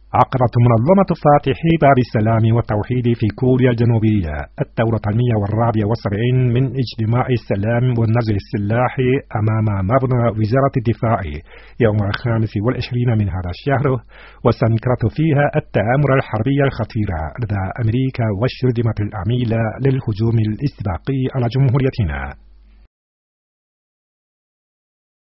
عقدت منظمة فاتحي باب السلام والتوحيد في كوريا الجنوبية الدورة 174 من اجتماع السلام والنزع السلاحي أمام مبنى وزارة الدفاع يوم 25 من هذا الشهر، واستنكرت فيها التآمر الحربي الخطير لدى أمريكا والشرذمة العميلة للهجوم الاستباقي على جمهوريتنا.